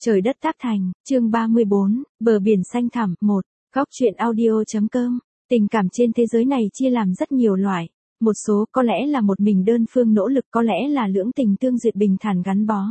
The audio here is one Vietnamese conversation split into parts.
Trời đất tác thành, chương 34, bờ biển xanh thẳm, 1, góc truyện audio.com. Tình cảm trên thế giới này chia làm rất nhiều loại. Một số có lẽ là một mình đơn phương nỗ lực, có lẽ là lưỡng tình tương duyệt bình thản gắn bó.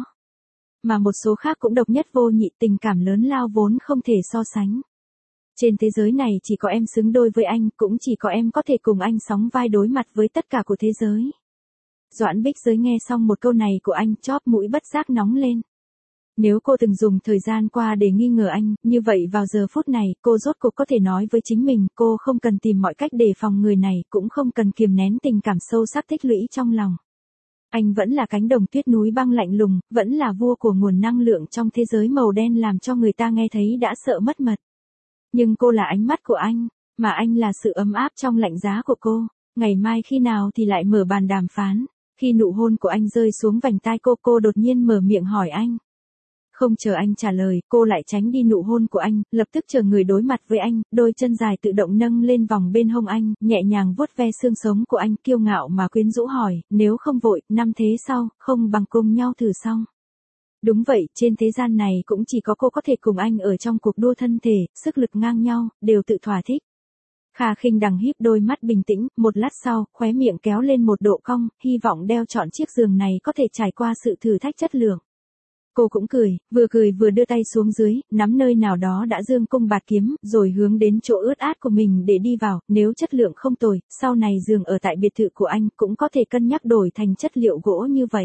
Mà một số khác cũng độc nhất vô nhị, tình cảm lớn lao vốn không thể so sánh. Trên thế giới này chỉ có em xứng đôi với anh, cũng chỉ có em có thể cùng anh sóng vai đối mặt với tất cả của thế giới. Doãn Bích Giới nghe xong một câu này của anh, chóp mũi bất giác nóng lên. Nếu cô từng dùng thời gian qua để nghi ngờ anh, như vậy vào giờ phút này, cô rốt cuộc có thể nói với chính mình, cô không cần tìm mọi cách đề phòng người này, cũng không cần kiềm nén tình cảm sâu sắc tích lũy trong lòng. Anh vẫn là cánh đồng tuyết núi băng lạnh lùng, vẫn là vua của nguồn năng lượng trong thế giới màu đen làm cho người ta nghe thấy đã sợ mất mật. Nhưng cô là ánh mắt của anh, mà anh là sự ấm áp trong lạnh giá của cô. Ngày mai khi nào thì lại mở bàn đàm phán. Khi nụ hôn của anh rơi xuống vành tai cô đột nhiên mở miệng hỏi anh. Không chờ anh trả lời, cô lại tránh đi nụ hôn của anh, lập tức chờ người đối mặt với anh, đôi chân dài tự động nâng lên vòng bên hông anh, nhẹ nhàng vuốt ve xương sống của anh, kiêu ngạo mà quyến rũ hỏi, nếu không vội, năm thế sau, không bằng cùng nhau thử xong. Đúng vậy, trên thế gian này cũng chỉ có cô có thể cùng anh ở trong cuộc đua thân thể, sức lực ngang nhau, đều tự thỏa thích. Kha Khinh Đằng híp đôi mắt bình tĩnh, một lát sau, khóe miệng kéo lên một độ cong, hy vọng đeo chọn chiếc giường này có thể trải qua sự thử thách chất lượng. Cô cũng cười vừa đưa tay xuống dưới, nắm nơi nào đó đã dương cung bạt kiếm, rồi hướng đến chỗ ướt át của mình để đi vào, nếu chất lượng không tồi, sau này giường ở tại biệt thự của anh cũng có thể cân nhắc đổi thành chất liệu gỗ như vậy.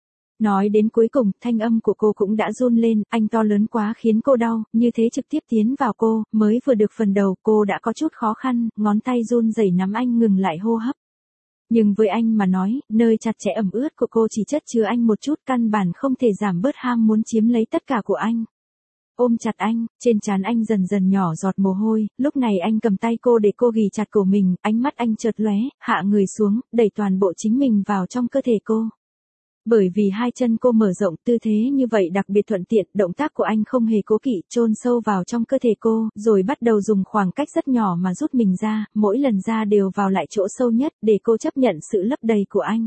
Nói đến cuối cùng, thanh âm của cô cũng đã run lên, anh to lớn quá khiến cô đau, như thế trực tiếp tiến vào cô, mới vừa được phần đầu, cô đã có chút khó khăn, ngón tay run rẩy nắm anh ngừng lại hô hấp. Nhưng với anh mà nói, nơi chặt chẽ ẩm ướt của cô chỉ chất chứa anh một chút, căn bản không thể giảm bớt ham muốn chiếm lấy tất cả của anh. Ôm chặt anh, trên trán anh dần dần nhỏ giọt mồ hôi, lúc này anh cầm tay cô để cô ghì chặt cổ mình, ánh mắt anh chợt lóe, hạ người xuống, đẩy toàn bộ chính mình vào trong cơ thể cô. Bởi vì hai chân cô mở rộng, tư thế như vậy đặc biệt thuận tiện, động tác của anh không hề cố kỵ, chôn sâu vào trong cơ thể cô, rồi bắt đầu dùng khoảng cách rất nhỏ mà rút mình ra, mỗi lần ra đều vào lại chỗ sâu nhất, để cô chấp nhận sự lấp đầy của anh.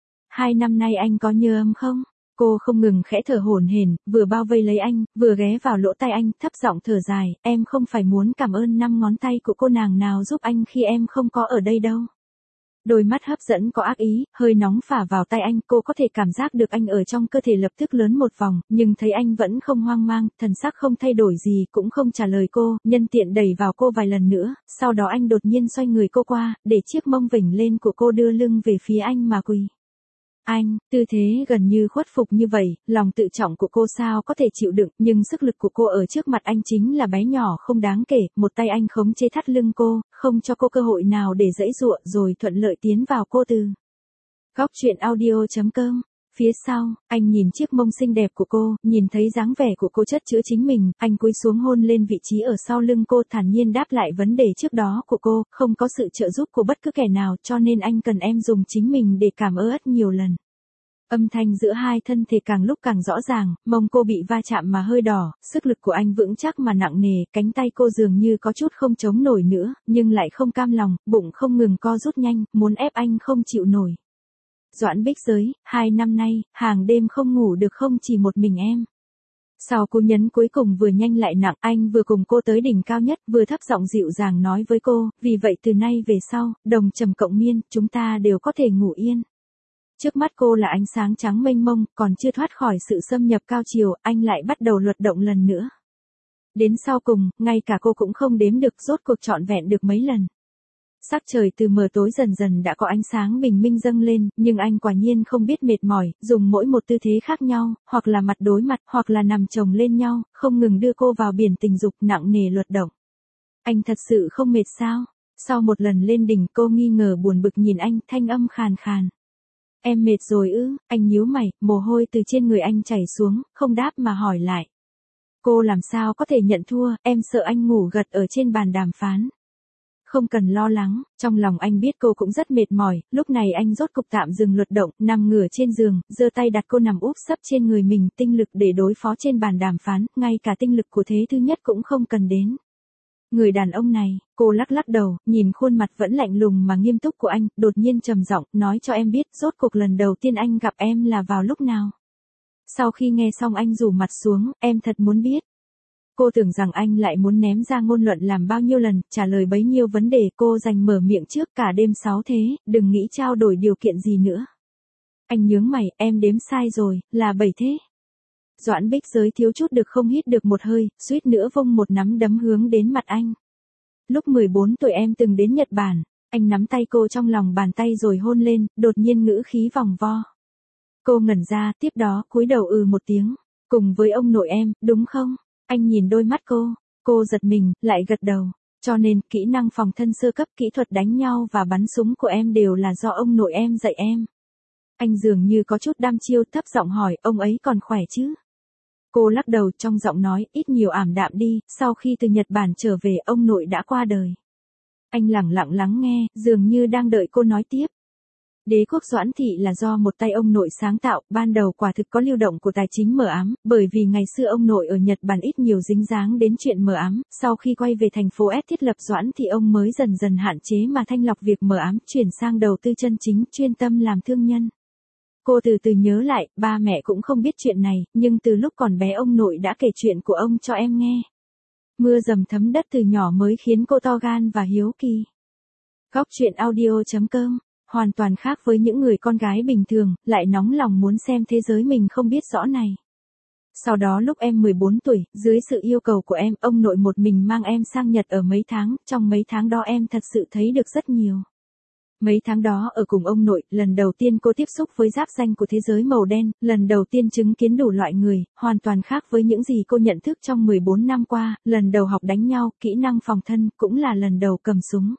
2 năm nay anh có nhớ em không? Cô không ngừng khẽ thở hổn hển, vừa bao vây lấy anh, vừa ghé vào lỗ tai anh, thấp giọng thở dài, em không phải muốn cảm ơn 5 ngón tay của cô nàng nào giúp anh khi em không có ở đây đâu. Đôi mắt hấp dẫn có ác ý, hơi nóng phả vào tay anh, cô có thể cảm giác được anh ở trong cơ thể lập tức lớn một vòng, nhưng thấy anh vẫn không hoang mang, thần sắc không thay đổi gì, cũng không trả lời cô, nhân tiện đẩy vào cô vài lần nữa, sau đó anh đột nhiên xoay người cô qua, để chiếc mông vểnh lên của cô đưa lưng về phía anh mà quỳ. Anh, tư thế gần như khuất phục như vậy, lòng tự trọng của cô sao có thể chịu đựng, nhưng sức lực của cô ở trước mặt anh chính là bé nhỏ không đáng kể, một tay anh khống chế thắt lưng cô, không cho cô cơ hội nào để giãy giụa, rồi thuận lợi tiến vào cô từ. Góc truyện audio.com. Phía sau, anh nhìn chiếc mông xinh đẹp của cô, nhìn thấy dáng vẻ của cô chất chứa chính mình, anh cúi xuống hôn lên vị trí ở sau lưng cô, thản nhiên đáp lại vấn đề trước đó của cô, không có sự trợ giúp của bất cứ kẻ nào, cho nên anh cần em dùng chính mình để cảm ơn nhiều lần. Âm thanh giữa hai thân thể càng lúc càng rõ ràng, mông cô bị va chạm mà hơi đỏ, sức lực của anh vững chắc mà nặng nề, cánh tay cô dường như có chút không chống nổi nữa, nhưng lại không cam lòng, bụng không ngừng co rút nhanh, muốn ép anh không chịu nổi. Doãn Bích Giới, 2 năm nay, hàng đêm không ngủ được không chỉ một mình em. Sau cú nhấn cuối cùng vừa nhanh lại nặng, anh vừa cùng cô tới đỉnh cao nhất, vừa thấp giọng dịu dàng nói với cô, vì vậy từ nay về sau, đồng trầm cộng miên, chúng ta đều có thể ngủ yên. Trước mắt cô là ánh sáng trắng mênh mông, còn chưa thoát khỏi sự xâm nhập cao chiều, anh lại bắt đầu luật động lần nữa. Đến sau cùng, ngay cả cô cũng không đếm được rốt cuộc trọn vẹn được mấy lần. Sắc trời từ mờ tối dần dần đã có ánh sáng bình minh dâng lên, nhưng anh quả nhiên không biết mệt mỏi, dùng mỗi một tư thế khác nhau, hoặc là mặt đối mặt, hoặc là nằm chồng lên nhau, không ngừng đưa cô vào biển tình dục nặng nề luật động. Anh thật sự không mệt sao? Sau một lần lên đỉnh cô nghi ngờ buồn bực nhìn anh, thanh âm khàn khàn. Em mệt rồi ư? Anh nhíu mày, mồ hôi từ trên người anh chảy xuống, không đáp mà hỏi lại. Cô làm sao có thể nhận thua, em sợ anh ngủ gật ở trên bàn đàm phán. Không cần lo lắng, trong lòng anh biết cô cũng rất mệt mỏi, lúc này anh rốt cục tạm dừng luật động, nằm ngửa trên giường, giơ tay đặt cô nằm úp sấp trên người mình, tinh lực để đối phó trên bàn đàm phán, ngay cả tinh lực của thế thứ nhất cũng không cần đến. Người đàn ông này, cô lắc lắc đầu, nhìn khuôn mặt vẫn lạnh lùng mà nghiêm túc của anh, đột nhiên trầm giọng, nói cho em biết, rốt cuộc lần đầu tiên anh gặp em là vào lúc nào. Sau khi nghe xong anh rủ mặt xuống, em thật muốn biết. Cô tưởng rằng anh lại muốn ném ra ngôn luận làm bao nhiêu lần, trả lời bấy nhiêu vấn đề, cô dành mở miệng trước. Cả đêm 6 thế, đừng nghĩ trao đổi điều kiện gì nữa. Anh nhướng mày, em đếm sai rồi, là 7 thế. Doãn Bích Giới thiếu chút được không hít được một hơi, suýt nữa vung một nắm đấm hướng đến mặt anh. Lúc 14 tuổi em từng đến Nhật Bản, anh nắm tay cô trong lòng bàn tay rồi hôn lên, đột nhiên ngữ khí vòng vo. Cô ngẩn ra, tiếp đó cúi đầu một tiếng. Cùng với ông nội em, đúng không? Anh nhìn đôi mắt cô giật mình, lại gật đầu. Cho nên, kỹ năng phòng thân sơ cấp, kỹ thuật đánh nhau và bắn súng của em đều là do ông nội em dạy em. Anh dường như có chút đăm chiêu, thấp giọng hỏi, ông ấy còn khỏe chứ? Cô lắc đầu, trong giọng nói ít nhiều ảm đạm đi, sau khi từ Nhật Bản trở về ông nội đã qua đời. Anh lẳng lặng lắng nghe, dường như đang đợi cô nói tiếp. Đế quốc Doãn Thị là do một tay ông nội sáng tạo, ban đầu quả thực có lưu động của tài chính mờ ám, bởi vì ngày xưa ông nội ở Nhật Bản ít nhiều dính dáng đến chuyện mờ ám, sau khi quay về thành phố S thiết lập Doãn Thị ông mới dần dần hạn chế mà thanh lọc việc mờ ám, chuyển sang đầu tư chân chính, chuyên tâm làm thương nhân. Cô từ từ nhớ lại, ba mẹ cũng không biết chuyện này, nhưng từ lúc còn bé ông nội đã kể chuyện của ông cho em nghe. Mưa dầm thấm đất từ nhỏ mới khiến cô to gan và hiếu kỳ. Góc truyện audio.com hoàn toàn khác với những người con gái bình thường, lại nóng lòng muốn xem thế giới mình không biết rõ này. Sau đó lúc em 14 tuổi, dưới sự yêu cầu của em, ông nội một mình mang em sang Nhật ở mấy tháng, trong mấy tháng đó em thật sự thấy được rất nhiều. Mấy tháng đó ở cùng ông nội, lần đầu tiên cô tiếp xúc với giáp danh của thế giới màu đen, lần đầu tiên chứng kiến đủ loại người, hoàn toàn khác với những gì cô nhận thức trong 14 năm qua, lần đầu học đánh nhau, kỹ năng phòng thân, cũng là lần đầu cầm súng.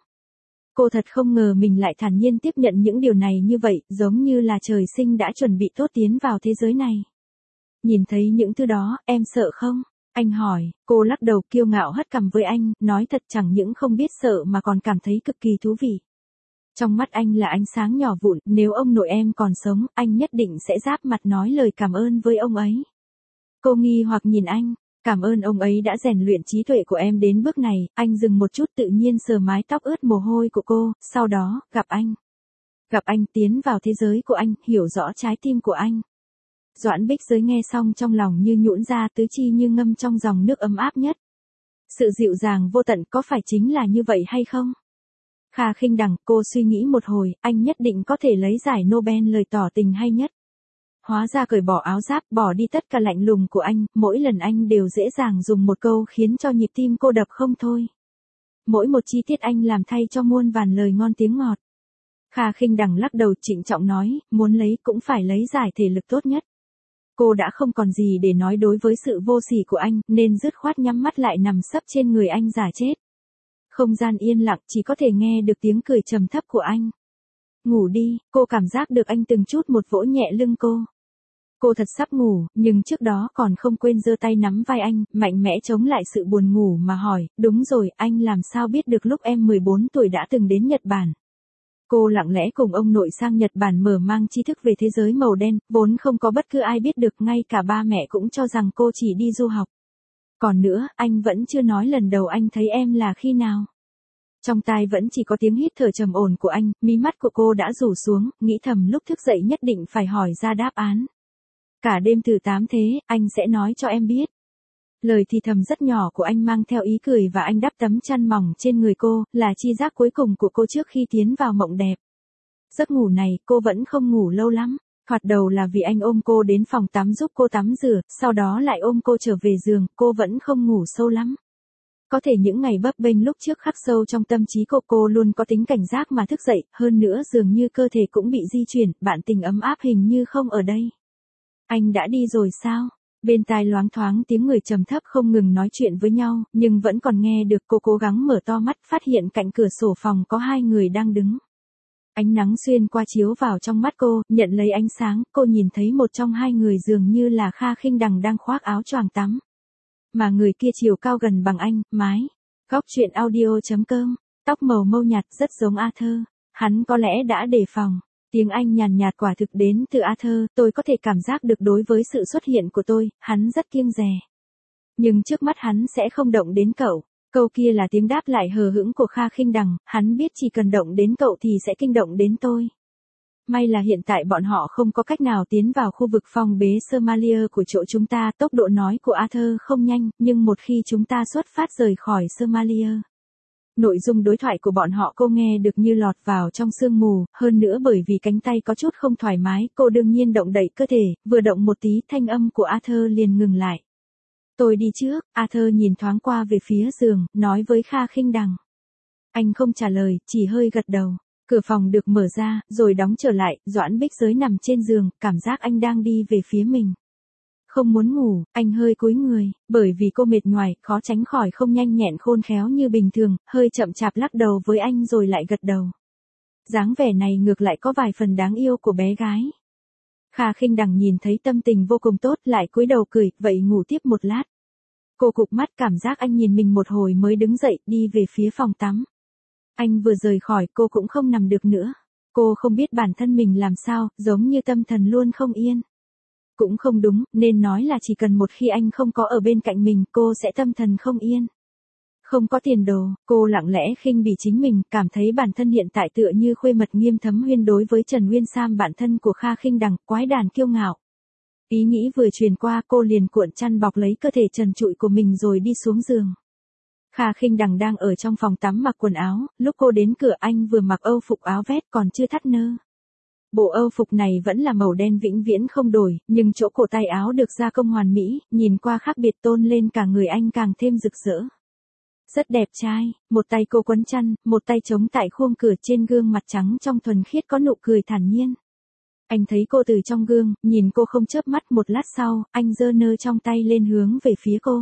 Cô thật không ngờ mình lại thản nhiên tiếp nhận những điều này như vậy, giống như là trời sinh đã chuẩn bị tốt tiến vào thế giới này. Nhìn thấy những thứ đó, em sợ không? Anh hỏi, cô lắc đầu kiêu ngạo hất cằm với anh, nói thật chẳng những không biết sợ mà còn cảm thấy cực kỳ thú vị. Trong mắt anh là ánh sáng nhỏ vụn, nếu ông nội em còn sống, anh nhất định sẽ giáp mặt nói lời cảm ơn với ông ấy. Cô nghi hoặc nhìn anh, cảm ơn ông ấy đã rèn luyện trí tuệ của em đến bước này, anh dừng một chút tự nhiên sờ mái tóc ướt mồ hôi của cô, sau đó, gặp anh. Gặp anh tiến vào thế giới của anh, hiểu rõ trái tim của anh. Doãn Bích Giới nghe xong trong lòng như nhũn ra tứ chi như ngâm trong dòng nước ấm áp nhất. Sự dịu dàng vô tận có phải chính là như vậy hay không? Kha Khinh Đằng, cô suy nghĩ một hồi, anh nhất định có thể lấy giải Nobel lời tỏ tình hay nhất. Hóa ra cởi bỏ áo giáp, bỏ đi tất cả lạnh lùng của anh, mỗi lần anh đều dễ dàng dùng một câu khiến cho nhịp tim cô đập không thôi. Mỗi một chi tiết anh làm thay cho muôn vàn lời ngon tiếng ngọt. Kha Khinh Đằng lắc đầu trịnh trọng nói, muốn lấy cũng phải lấy giải thể lực tốt nhất. Cô đã không còn gì để nói đối với sự vô sỉ của anh, nên dứt khoát nhắm mắt lại nằm sấp trên người anh giả chết. Không gian yên lặng, chỉ có thể nghe được tiếng cười trầm thấp của anh. Ngủ đi, cô cảm giác được anh từng chút một vỗ nhẹ lưng cô. Cô thật sắp ngủ, nhưng trước đó còn không quên giơ tay nắm vai anh, mạnh mẽ chống lại sự buồn ngủ mà hỏi, đúng rồi, anh làm sao biết được lúc em 14 tuổi đã từng đến Nhật Bản. Cô lặng lẽ cùng ông nội sang Nhật Bản mở mang tri thức về thế giới màu đen, vốn không có bất cứ ai biết được, ngay cả ba mẹ cũng cho rằng cô chỉ đi du học. Còn nữa, anh vẫn chưa nói lần đầu anh thấy em là khi nào. Trong tai vẫn chỉ có tiếng hít thở trầm ổn của anh, mí mắt của cô đã rủ xuống, nghĩ thầm lúc thức dậy nhất định phải hỏi ra đáp án. Cả đêm từ 8 thế, anh sẽ nói cho em biết. Lời thì thầm rất nhỏ của anh mang theo ý cười và anh đắp tấm chăn mỏng trên người cô, là chi giác cuối cùng của cô trước khi tiến vào mộng đẹp. Giấc ngủ này, cô vẫn không ngủ lâu lắm. Thoạt đầu là vì anh ôm cô đến phòng tắm giúp cô tắm rửa, sau đó lại ôm cô trở về giường, cô vẫn không ngủ sâu lắm. Có thể những ngày bấp bênh lúc trước khắc sâu trong tâm trí cô luôn có tính cảnh giác mà thức dậy, hơn nữa dường như cơ thể cũng bị di chuyển, bạn tình ấm áp hình như không ở đây. Anh đã đi rồi sao? Bên tai loáng thoáng tiếng người trầm thấp không ngừng nói chuyện với nhau, nhưng vẫn còn nghe được. Cô cố gắng mở to mắt, phát hiện cạnh cửa sổ phòng có hai người đang đứng. Ánh nắng xuyên qua chiếu vào trong mắt cô, nhận lấy ánh sáng, cô nhìn thấy một trong hai người dường như là Kha Khinh Đằng đang khoác áo choàng tắm. Mà người kia chiều cao gần bằng anh, mái. Góc truyện audio.com, tóc màu mâu nhạt rất giống Arthur. Hắn có lẽ đã đề phòng. Tiếng Anh nhàn nhạt quả thực đến từ Arthur, tôi có thể cảm giác được đối với sự xuất hiện của tôi, hắn rất kiêng dè. Nhưng trước mắt hắn sẽ không động đến cậu. Câu kia là tiếng đáp lại hờ hững của Kha Khinh Đằng, hắn biết chỉ cần động đến cậu thì sẽ kinh động đến tôi. may là hiện tại bọn họ không có cách nào tiến vào khu vực phong bế Somalia của chỗ chúng ta. Tốc độ nói của Arthur không nhanh, nhưng một khi chúng ta xuất phát rời khỏi Somalia. Nội dung đối thoại của bọn họ cô nghe được như lọt vào trong sương mù, hơn nữa bởi vì cánh tay có chút không thoải mái, cô đương nhiên động đậy cơ thể, vừa động một tí thanh âm của Arthur liền ngừng lại. Tôi đi trước, Arthur nhìn thoáng qua về phía giường, nói với Kha Khinh Đằng. Anh không trả lời, chỉ hơi gật đầu. Cửa phòng được mở ra, rồi đóng trở lại, Doãn Bích Giới nằm trên giường, cảm giác anh đang đi về phía mình. Không muốn ngủ, anh hơi cúi người, bởi vì cô mệt nhoài, khó tránh khỏi không nhanh nhẹn khôn khéo như bình thường, hơi chậm chạp lắc đầu với anh rồi lại gật đầu. Dáng vẻ này ngược lại có vài phần đáng yêu của bé gái. Kha Khinh Đằng nhìn thấy tâm tình vô cùng tốt, lại cúi đầu cười, vậy ngủ tiếp một lát. Cô cụp mắt, cảm giác anh nhìn mình một hồi mới đứng dậy, đi về phía phòng tắm. Anh vừa rời khỏi, cô cũng không nằm được nữa. Cô không biết bản thân mình làm sao, giống như tâm thần luôn không yên. Cũng không đúng, nên nói là chỉ cần một khi anh không có ở bên cạnh mình, cô sẽ tâm thần không yên. Không có tiền đồ, cô lặng lẽ khinh bỉ chính mình, cảm thấy bản thân hiện tại tựa như khuê mật Nghiêm Thấm Huyên đối với Trần Nguyên Sam, bạn thân của Kha Khinh Đằng, quái đản kiêu ngạo. Ý nghĩ vừa truyền qua, cô liền cuộn chăn bọc lấy cơ thể trần trụi của mình rồi đi xuống giường. Kha Khinh Đằng đang ở trong phòng tắm mặc quần áo, lúc cô đến cửa anh vừa mặc âu phục áo vest còn chưa thắt nơ. Bộ âu phục này vẫn là màu đen vĩnh viễn không đổi, nhưng chỗ cổ tay áo được gia công hoàn mỹ, nhìn qua khác biệt tôn lên cả người anh càng thêm rực rỡ. Rất đẹp trai, một tay cô quấn chăn, một tay chống tại khuôn cửa, trên gương mặt trắng trong thuần khiết có nụ cười thản nhiên. Anh thấy cô từ trong gương, nhìn cô không chớp mắt, một lát sau, anh giơ nơ trong tay lên hướng về phía cô.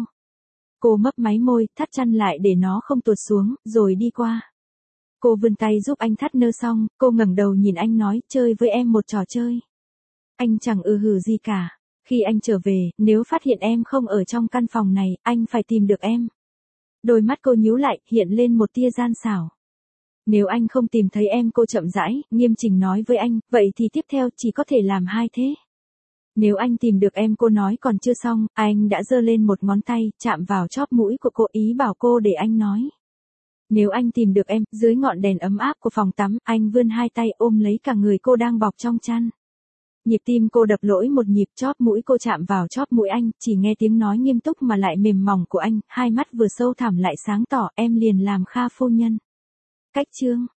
Cô mấp máy môi, thắt chăn lại để nó không tuột xuống, rồi đi qua. Cô vươn tay giúp anh thắt nơ xong, cô ngẩng đầu nhìn anh nói, chơi với em một trò chơi. Anh chẳng hử gì cả. Khi anh trở về, nếu phát hiện em không ở trong căn phòng này, anh phải tìm được em. Đôi mắt cô nhíu lại, hiện lên một tia gian xảo. Nếu anh không tìm thấy em, cô chậm rãi, nghiêm chỉnh nói với anh, vậy thì tiếp theo chỉ có thể làm hai thế. Nếu anh tìm được em, cô nói còn chưa xong, anh đã giơ lên một ngón tay, chạm vào chóp mũi của cô, ý bảo cô để anh nói. Nếu anh tìm được em, dưới ngọn đèn ấm áp của phòng tắm, anh vươn hai tay ôm lấy cả người cô đang bọc trong chăn. Nhịp tim cô đập lỗi một nhịp, chóp mũi cô chạm vào chóp mũi anh, chỉ nghe tiếng nói nghiêm túc mà lại mềm mỏng của anh, hai mắt vừa sâu thẳm lại sáng tỏ, em liền làm Kha phu nhân. Cách chương